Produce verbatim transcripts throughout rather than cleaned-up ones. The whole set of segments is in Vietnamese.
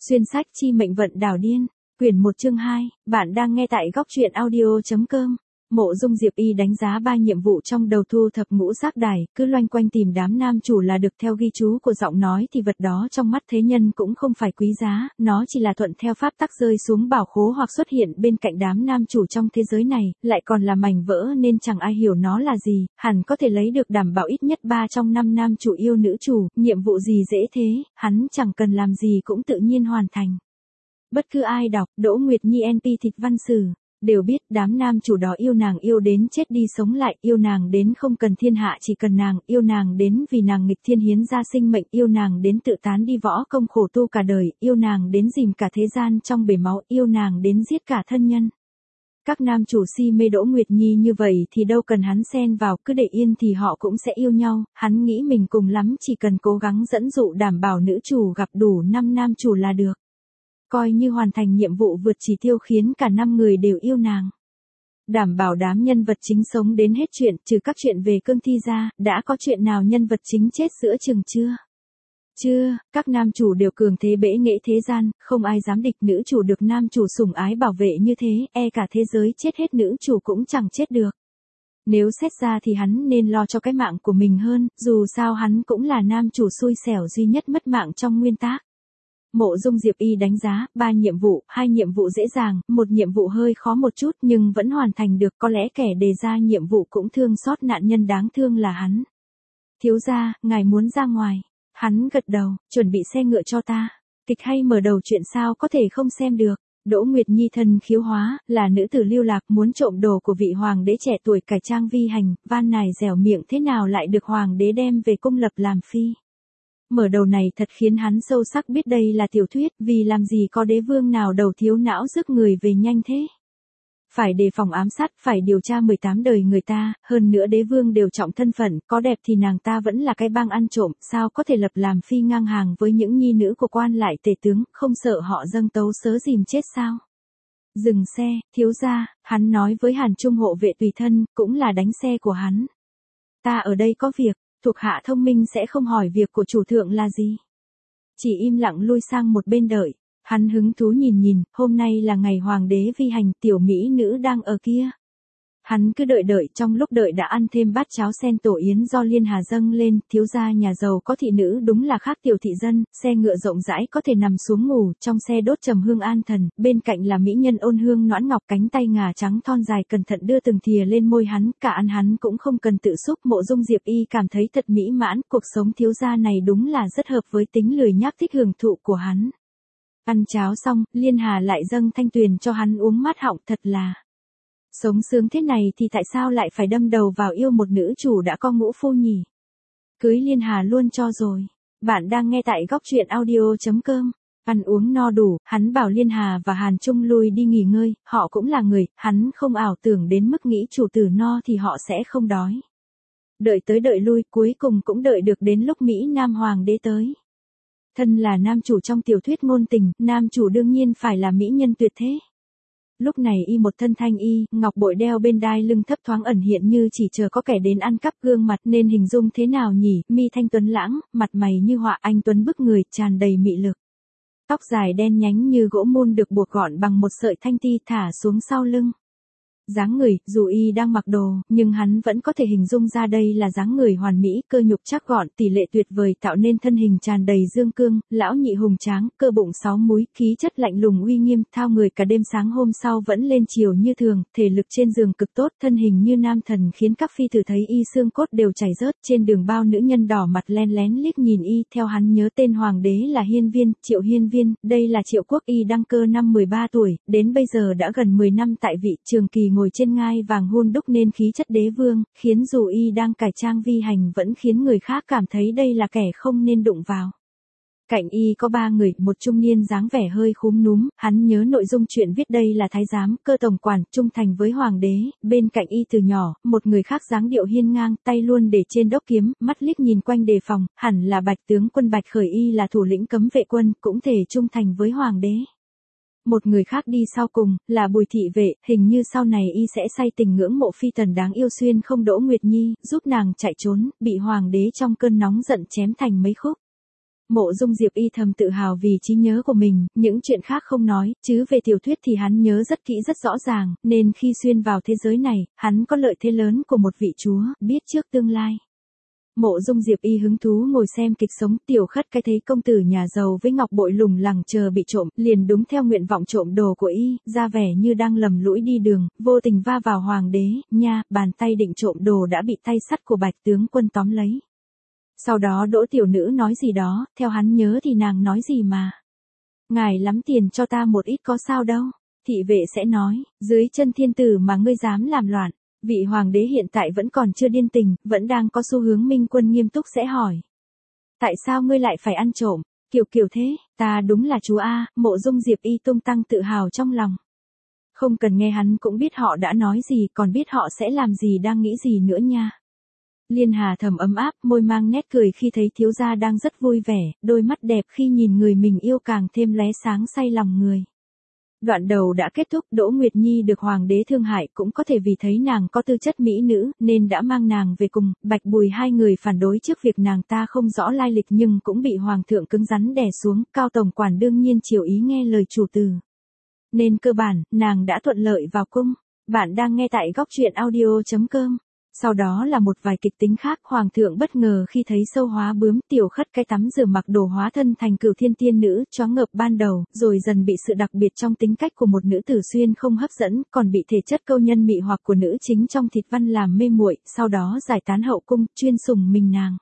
Xuyên sách chi mệnh vận đảo điên, quyển một chương hai, bạn đang nghe tại góc truyện audio.com. Mộ Dung Diệp Y đánh giá ba nhiệm vụ trong đầu thu thập ngũ giác đài, cứ loanh quanh tìm đám nam chủ là được. Theo ghi chú của giọng nói thì vật đó trong mắt thế nhân cũng không phải quý giá, nó chỉ là thuận theo pháp tắc rơi xuống bảo khố hoặc xuất hiện bên cạnh đám nam chủ trong thế giới này, lại còn là mảnh vỡ nên chẳng ai hiểu nó là gì, hẳn có thể lấy được đảm bảo ít nhất ba trong năm nam chủ yêu nữ chủ, nhiệm vụ gì dễ thế, hắn chẳng cần làm gì cũng tự nhiên hoàn thành. Bất cứ ai đọc Đỗ Nguyệt Nhi en pê Thịt Văn Sử đều biết đám nam chủ đó yêu nàng yêu đến chết đi sống lại, yêu nàng đến không cần thiên hạ chỉ cần nàng, yêu nàng đến vì nàng nghịch thiên hiến ra sinh mệnh, yêu nàng đến tự tán đi võ công khổ tu cả đời, yêu nàng đến dìm cả thế gian trong bể máu, yêu nàng đến giết cả thân nhân. Các nam chủ si mê Đỗ Nguyệt Nhi như vậy thì đâu cần hắn xen vào, cứ để yên thì họ cũng sẽ yêu nhau, hắn nghĩ mình cùng lắm chỉ cần cố gắng dẫn dụ đảm bảo nữ chủ gặp đủ năm nam chủ là được. Coi như hoàn thành nhiệm vụ vượt chỉ tiêu khiến cả năm người đều yêu nàng. Đảm bảo đám nhân vật chính sống đến hết chuyện, trừ các chuyện về cương thi ra, đã có chuyện nào nhân vật chính chết giữa chừng chưa? Chưa, các nam chủ đều cường thế bẽ nghệ thế gian, không ai dám địch, nữ chủ được nam chủ sủng ái bảo vệ như thế, e cả thế giới chết hết nữ chủ cũng chẳng chết được. Nếu xét ra thì hắn nên lo cho cái mạng của mình hơn, dù sao hắn cũng là nam chủ xui xẻo duy nhất mất mạng trong nguyên tác. Mộ Dung Diệp Y đánh giá, ba nhiệm vụ, hai nhiệm vụ dễ dàng, một nhiệm vụ hơi khó một chút nhưng vẫn hoàn thành được, có lẽ kẻ đề ra nhiệm vụ cũng thương xót nạn nhân đáng thương là hắn. Thiếu gia, ngài muốn ra ngoài. Hắn gật đầu, chuẩn bị xe ngựa cho ta. Kịch hay mở đầu chuyện sao có thể không xem được. Đỗ Nguyệt Nhi thân khiếu hóa, là nữ tử lưu lạc muốn trộm đồ của vị hoàng đế trẻ tuổi cải trang vi hành, van nài dẻo miệng thế nào lại được hoàng đế đem về cung lập làm phi. Mở đầu này thật khiến hắn sâu sắc biết đây là tiểu thuyết, vì làm gì có đế vương nào đầu thiếu não rước người về nhanh thế. Phải đề phòng ám sát, phải điều tra mười tám đời người ta, hơn nữa đế vương đều trọng thân phận, có đẹp thì nàng ta vẫn là cái bang ăn trộm, sao có thể lập làm phi ngang hàng với những nhi nữ của quan lại tể tướng, không sợ họ dâng tấu sớ dìm chết sao. Dừng xe, thiếu gia, hắn nói với Hàn Trung hộ vệ tùy thân, cũng là đánh xe của hắn. Ta ở đây có việc. Thuộc hạ thông minh sẽ không hỏi việc của chủ thượng là gì. Chỉ im lặng lui sang một bên đợi. Hắn hứng thú nhìn nhìn, hôm nay là ngày hoàng đế vi hành, tiểu mỹ nữ đang ở kia. Hắn cứ đợi đợi, trong lúc đợi đã ăn thêm bát cháo sen tổ yến do Liên Hà dâng lên, thiếu gia nhà giàu có thị nữ đúng là khác tiểu thị dân, xe ngựa rộng rãi có thể nằm xuống ngủ, trong xe đốt trầm hương an thần, bên cạnh là mỹ nhân ôn hương noãn ngọc, cánh tay ngà trắng thon dài cẩn thận đưa từng thìa lên môi hắn, cả ăn hắn cũng không cần tự xúc. Mộ Dung Diệp Y cảm thấy thật mỹ mãn, cuộc sống thiếu gia này đúng là rất hợp với tính lười nhác thích hưởng thụ của hắn. Ăn cháo xong, Liên Hà lại dâng thanh tuyền cho hắn uống mát họng, thật là sống sướng thế này thì tại sao lại phải đâm đầu vào yêu một nữ chủ đã có ngũ phu nhỉ? Cưới Liên Hà luôn cho rồi. Bạn đang nghe tại góc truyện audio.com. Ăn uống no đủ, hắn bảo Liên Hà và Hàn Trung lui đi nghỉ ngơi, họ cũng là người, hắn không ảo tưởng đến mức nghĩ chủ tử no thì họ sẽ không đói. Đợi tới đợi lui, cuối cùng cũng đợi được đến lúc Mỹ Nam Hoàng đế tới. Thân là nam chủ trong tiểu thuyết ngôn tình, nam chủ đương nhiên phải là mỹ nhân tuyệt thế. Lúc này y một thân thanh y, ngọc bội đeo bên đai lưng thấp thoáng ẩn hiện như chỉ chờ có kẻ đến ăn cắp, gương mặt nên hình dung thế nào nhỉ, mi thanh tuấn lãng, mặt mày như họa, anh tuấn bức người, tràn đầy mị lực. Tóc dài đen nhánh như gỗ mun được buộc gọn bằng một sợi thanh ti thả xuống sau lưng. Dáng người, dù y đang mặc đồ, nhưng hắn vẫn có thể hình dung ra đây là dáng người hoàn mỹ, cơ nhục chắc gọn, tỷ lệ tuyệt vời tạo nên thân hình tràn đầy dương cương, lão nhị hùng tráng, cơ bụng sáu múi, khí chất lạnh lùng uy nghiêm, thao người cả đêm sáng hôm sau vẫn lên chiều như thường, thể lực trên giường cực tốt, thân hình như nam thần khiến các phi tử thấy y xương cốt đều chảy rớt, trên đường bao nữ nhân đỏ mặt len lén liếc nhìn y, theo hắn nhớ tên hoàng đế là Hiên Viên, Triệu Hiên Viên, đây là Triệu Quốc, y đăng cơ năm mười ba tuổi, đến bây giờ đã gần mười năm tại vị, trường kỳ ngồi trên ngai vàng hun đúc nên khí chất đế vương, khiến dù y đang cải trang vi hành vẫn khiến người khác cảm thấy đây là kẻ không nên đụng vào. Cạnh y có ba người, một trung niên dáng vẻ hơi khúm núm, hắn nhớ nội dung chuyện viết đây là thái giám, cơ tổng quản, trung thành với hoàng đế, bên cạnh y từ nhỏ, một người khác dáng điệu hiên ngang, tay luôn để trên đốc kiếm, mắt liếc nhìn quanh đề phòng, hẳn là Bạch tướng quân Bạch Khởi, y là thủ lĩnh cấm vệ quân, cũng thể trung thành với hoàng đế. Một người khác đi sau cùng, là Bùi thị vệ, hình như sau này y sẽ say tình ngưỡng mộ phi tần đáng yêu xuyên không Đỗ Nguyệt Nhi, giúp nàng chạy trốn, bị hoàng đế trong cơn nóng giận chém thành mấy khúc. Mộ Dung Diệp Y thầm tự hào vì trí nhớ của mình, những chuyện khác không nói, chứ về tiểu thuyết thì hắn nhớ rất kỹ rất rõ ràng, nên khi xuyên vào thế giới này, hắn có lợi thế lớn của một vị chúa, biết trước tương lai. Mộ Dung Diệp Y hứng thú ngồi xem kịch sống, Tiểu Khất cái thấy công tử nhà giàu với ngọc bội lủng lẳng chờ bị trộm, liền đúng theo nguyện vọng trộm đồ của y, ra vẻ như đang lầm lũi đi đường, vô tình va vào hoàng đế, nha, bàn tay định trộm đồ đã bị tay sắt của Bạch tướng quân tóm lấy. Sau đó Đỗ tiểu nữ nói gì đó, theo hắn nhớ thì nàng nói gì mà. Ngài lắm tiền cho ta một ít có sao đâu. Thị vệ sẽ nói, dưới chân thiên tử mà ngươi dám làm loạn. Vị hoàng đế hiện tại vẫn còn chưa điên tình, vẫn đang có xu hướng minh quân nghiêm túc sẽ hỏi. Tại sao ngươi lại phải ăn trộm, kiểu kiểu thế, ta đúng là chúa A, Mộ Dung Diệp Y tung tăng tự hào trong lòng. Không cần nghe hắn cũng biết họ đã nói gì, còn biết họ sẽ làm gì đang nghĩ gì nữa nha. Liên Hà thầm ấm áp, môi mang nét cười khi thấy thiếu gia đang rất vui vẻ, đôi mắt đẹp khi nhìn người mình yêu càng thêm lóe sáng say lòng người. Đoạn đầu đã kết thúc, Đỗ Nguyệt Nhi được hoàng đế thương hại cũng có thể vì thấy nàng có tư chất mỹ nữ, nên đã mang nàng về cùng, Bạch Bùi hai người phản đối trước việc nàng ta không rõ lai lịch nhưng cũng bị hoàng thượng cứng rắn đè xuống, Cao tổng quản đương nhiên chiều ý nghe lời chủ tử. Nên cơ bản, nàng đã thuận lợi vào cung. Bạn đang nghe tại góc truyện audio chấm com. Sau đó là một vài kịch tính khác, hoàng thượng bất ngờ khi thấy sâu hóa bướm, Tiểu Khất cái tắm rửa mặc đồ hóa thân thành Cửu Thiên tiên nữ, choáng ngợp ban đầu, rồi dần bị sự đặc biệt trong tính cách của một nữ tử xuyên không hấp dẫn, còn bị thể chất câu nhân mị hoặc của nữ chính trong thịt văn làm mê muội, sau đó giải tán hậu cung, chuyên sủng mình nàng.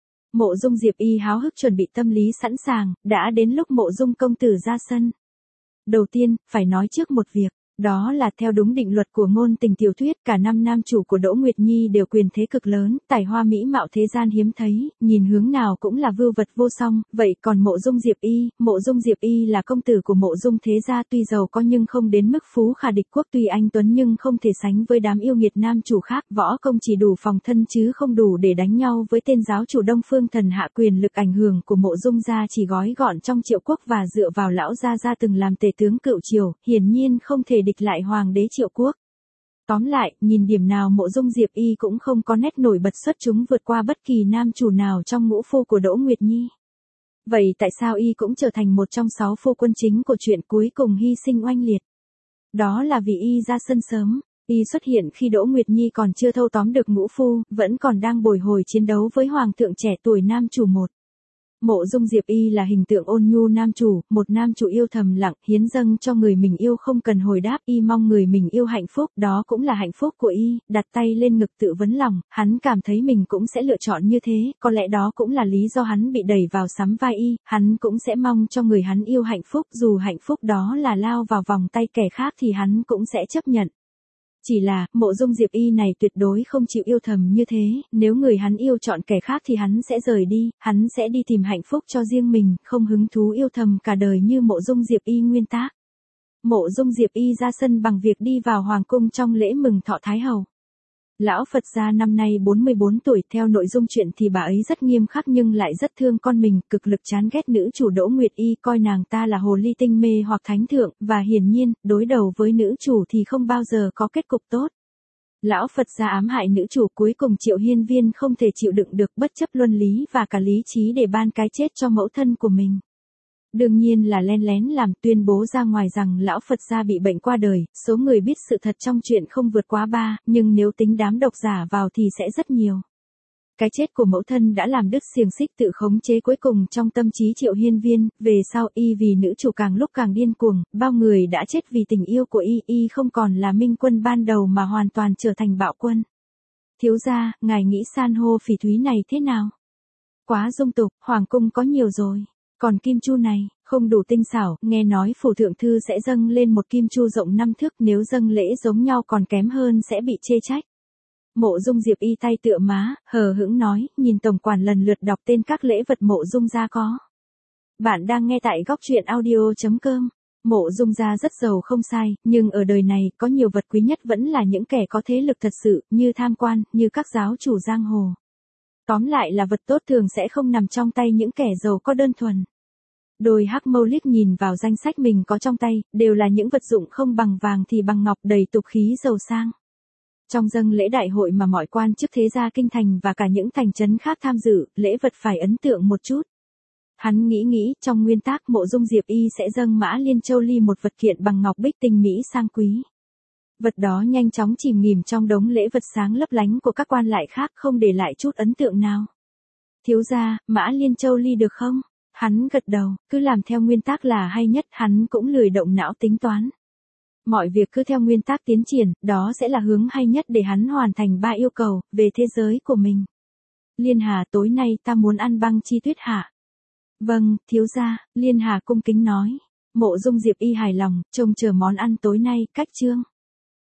Mộ Dung Diệp Y háo hức chuẩn bị tâm lý sẵn sàng, đã đến lúc Mộ Dung công tử ra sân. Đầu tiên, phải nói trước một việc. Đó là theo đúng định luật của ngôn tình tiểu thuyết, cả năm nam chủ của Đỗ Nguyệt Nhi đều quyền thế cực lớn, tài hoa mỹ mạo thế gian hiếm thấy, nhìn hướng nào cũng là vưu vật vô song, vậy còn Mộ Dung Diệp Y, Mộ Dung Diệp Y là công tử của Mộ Dung thế gia, tuy giàu có nhưng không đến mức phú khả địch quốc, tuy anh tuấn nhưng không thể sánh với đám yêu nghiệt nam chủ khác, võ công chỉ đủ phòng thân chứ không đủ để đánh nhau với tên giáo chủ Đông Phương Thần Hạ. Quyền lực ảnh hưởng của Mộ Dung gia chỉ gói gọn trong Triệu Quốc và dựa vào lão gia gia từng làm tể tướng cựu triều, hiển nhiên không thể địch lại hoàng đế Triệu Quốc. Tóm lại, nhìn điểm nào Mộ Dung Diệp Y cũng không có nét nổi bật xuất chúng vượt qua bất kỳ nam chủ nào trong ngũ phu của Đỗ Nguyệt Nhi. Vậy tại sao Y cũng trở thành một trong sáu phu quân chính của chuyện cuối cùng hy sinh oanh liệt? Đó là vì Y ra sân sớm. Y xuất hiện khi Đỗ Nguyệt Nhi còn chưa thâu tóm được ngũ phu, vẫn còn đang bồi hồi chiến đấu với hoàng thượng trẻ tuổi nam chủ một. Mộ Dung Diệp Y là hình tượng ôn nhu nam chủ, một nam chủ yêu thầm lặng, hiến dâng cho người mình yêu không cần hồi đáp, Y mong người mình yêu hạnh phúc, đó cũng là hạnh phúc của Y, đặt tay lên ngực tự vấn lòng, hắn cảm thấy mình cũng sẽ lựa chọn như thế, có lẽ đó cũng là lý do hắn bị đẩy vào sắm vai Y, hắn cũng sẽ mong cho người hắn yêu hạnh phúc, dù hạnh phúc đó là lao vào vòng tay kẻ khác thì hắn cũng sẽ chấp nhận. Chỉ là, Mộ Dung Diệp Y này tuyệt đối không chịu yêu thầm như thế, nếu người hắn yêu chọn kẻ khác thì hắn sẽ rời đi, hắn sẽ đi tìm hạnh phúc cho riêng mình, không hứng thú yêu thầm cả đời như Mộ Dung Diệp Y nguyên tác. Mộ Dung Diệp Y ra sân bằng việc đi vào hoàng cung trong lễ mừng thọ Thái Hậu. Lão Phật gia năm nay bốn mươi bốn tuổi, theo nội dung chuyện thì bà ấy rất nghiêm khắc nhưng lại rất thương con mình, cực lực chán ghét nữ chủ Đỗ Nguyệt Y, coi nàng ta là hồ ly tinh mê hoặc thánh thượng, và hiển nhiên, đối đầu với nữ chủ thì không bao giờ có kết cục tốt. Lão Phật gia ám hại nữ chủ, cuối cùng Triệu Hiên Viên không thể chịu đựng được, bất chấp luân lý và cả lý trí để ban cái chết cho mẫu thân của mình. Đương nhiên là len lén làm, tuyên bố ra ngoài rằng lão Phật gia bị bệnh qua đời, số người biết sự thật trong chuyện không vượt quá ba, nhưng nếu tính đám độc giả vào thì sẽ rất nhiều. Cái chết của mẫu thân đã làm đứt xiềng xích tự khống chế cuối cùng trong tâm trí Triệu Hiên Viên, về sau Y vì nữ chủ càng lúc càng điên cuồng, bao người đã chết vì tình yêu của Y, Y không còn là minh quân ban đầu mà hoàn toàn trở thành bạo quân. Thiếu gia, ngài nghĩ san hô phỉ thúy này thế nào? Quá dung tục, hoàng cung có nhiều rồi. Còn kim chu này, không đủ tinh xảo, nghe nói phủ thượng thư sẽ dâng lên một kim chu rộng năm thước, nếu dâng lễ giống nhau còn kém hơn sẽ bị chê trách. Mộ Dung Diệp Y tay tựa má, hờ hững nói, nhìn tổng quản lần lượt đọc tên các lễ vật Mộ Dung gia có. Bạn đang nghe tại góc truyện audio chấm com. Mộ Dung gia rất giàu không sai, nhưng ở đời này, có nhiều vật quý nhất vẫn là những kẻ có thế lực thật sự, như tham quan, như các giáo chủ giang hồ. Tóm lại là vật tốt thường sẽ không nằm trong tay những kẻ giàu có đơn thuần. Đôi hắc mâu liếc nhìn vào danh sách mình có trong tay, đều là những vật dụng không bằng vàng thì bằng ngọc, đầy tục khí giàu sang. Trong dâng lễ đại hội mà mọi quan chức thế gia kinh thành và cả những thành trấn khác tham dự, lễ vật phải ấn tượng một chút. Hắn nghĩ nghĩ, trong nguyên tắc Mộ Dung Diệp Y sẽ dâng Mã Liên Châu Ly một vật kiện bằng ngọc bích tinh mỹ sang quý. Vật đó nhanh chóng chìm nghỉm trong đống lễ vật sáng lấp lánh của các quan lại khác, không để lại chút ấn tượng nào. Thiếu gia, Mã Liên Châu Ly được không? Hắn gật đầu, cứ làm theo nguyên tắc là hay nhất, hắn cũng lười động não tính toán. Mọi việc cứ theo nguyên tắc tiến triển, đó sẽ là hướng hay nhất để hắn hoàn thành ba yêu cầu về thế giới của mình. Liên Hà, tối nay ta muốn ăn băng chi tuyết hạ. Vâng, thiếu gia, Liên Hà cung kính nói. Mộ Dung Diệp Y hài lòng, trông chờ món ăn tối nay, cách chương.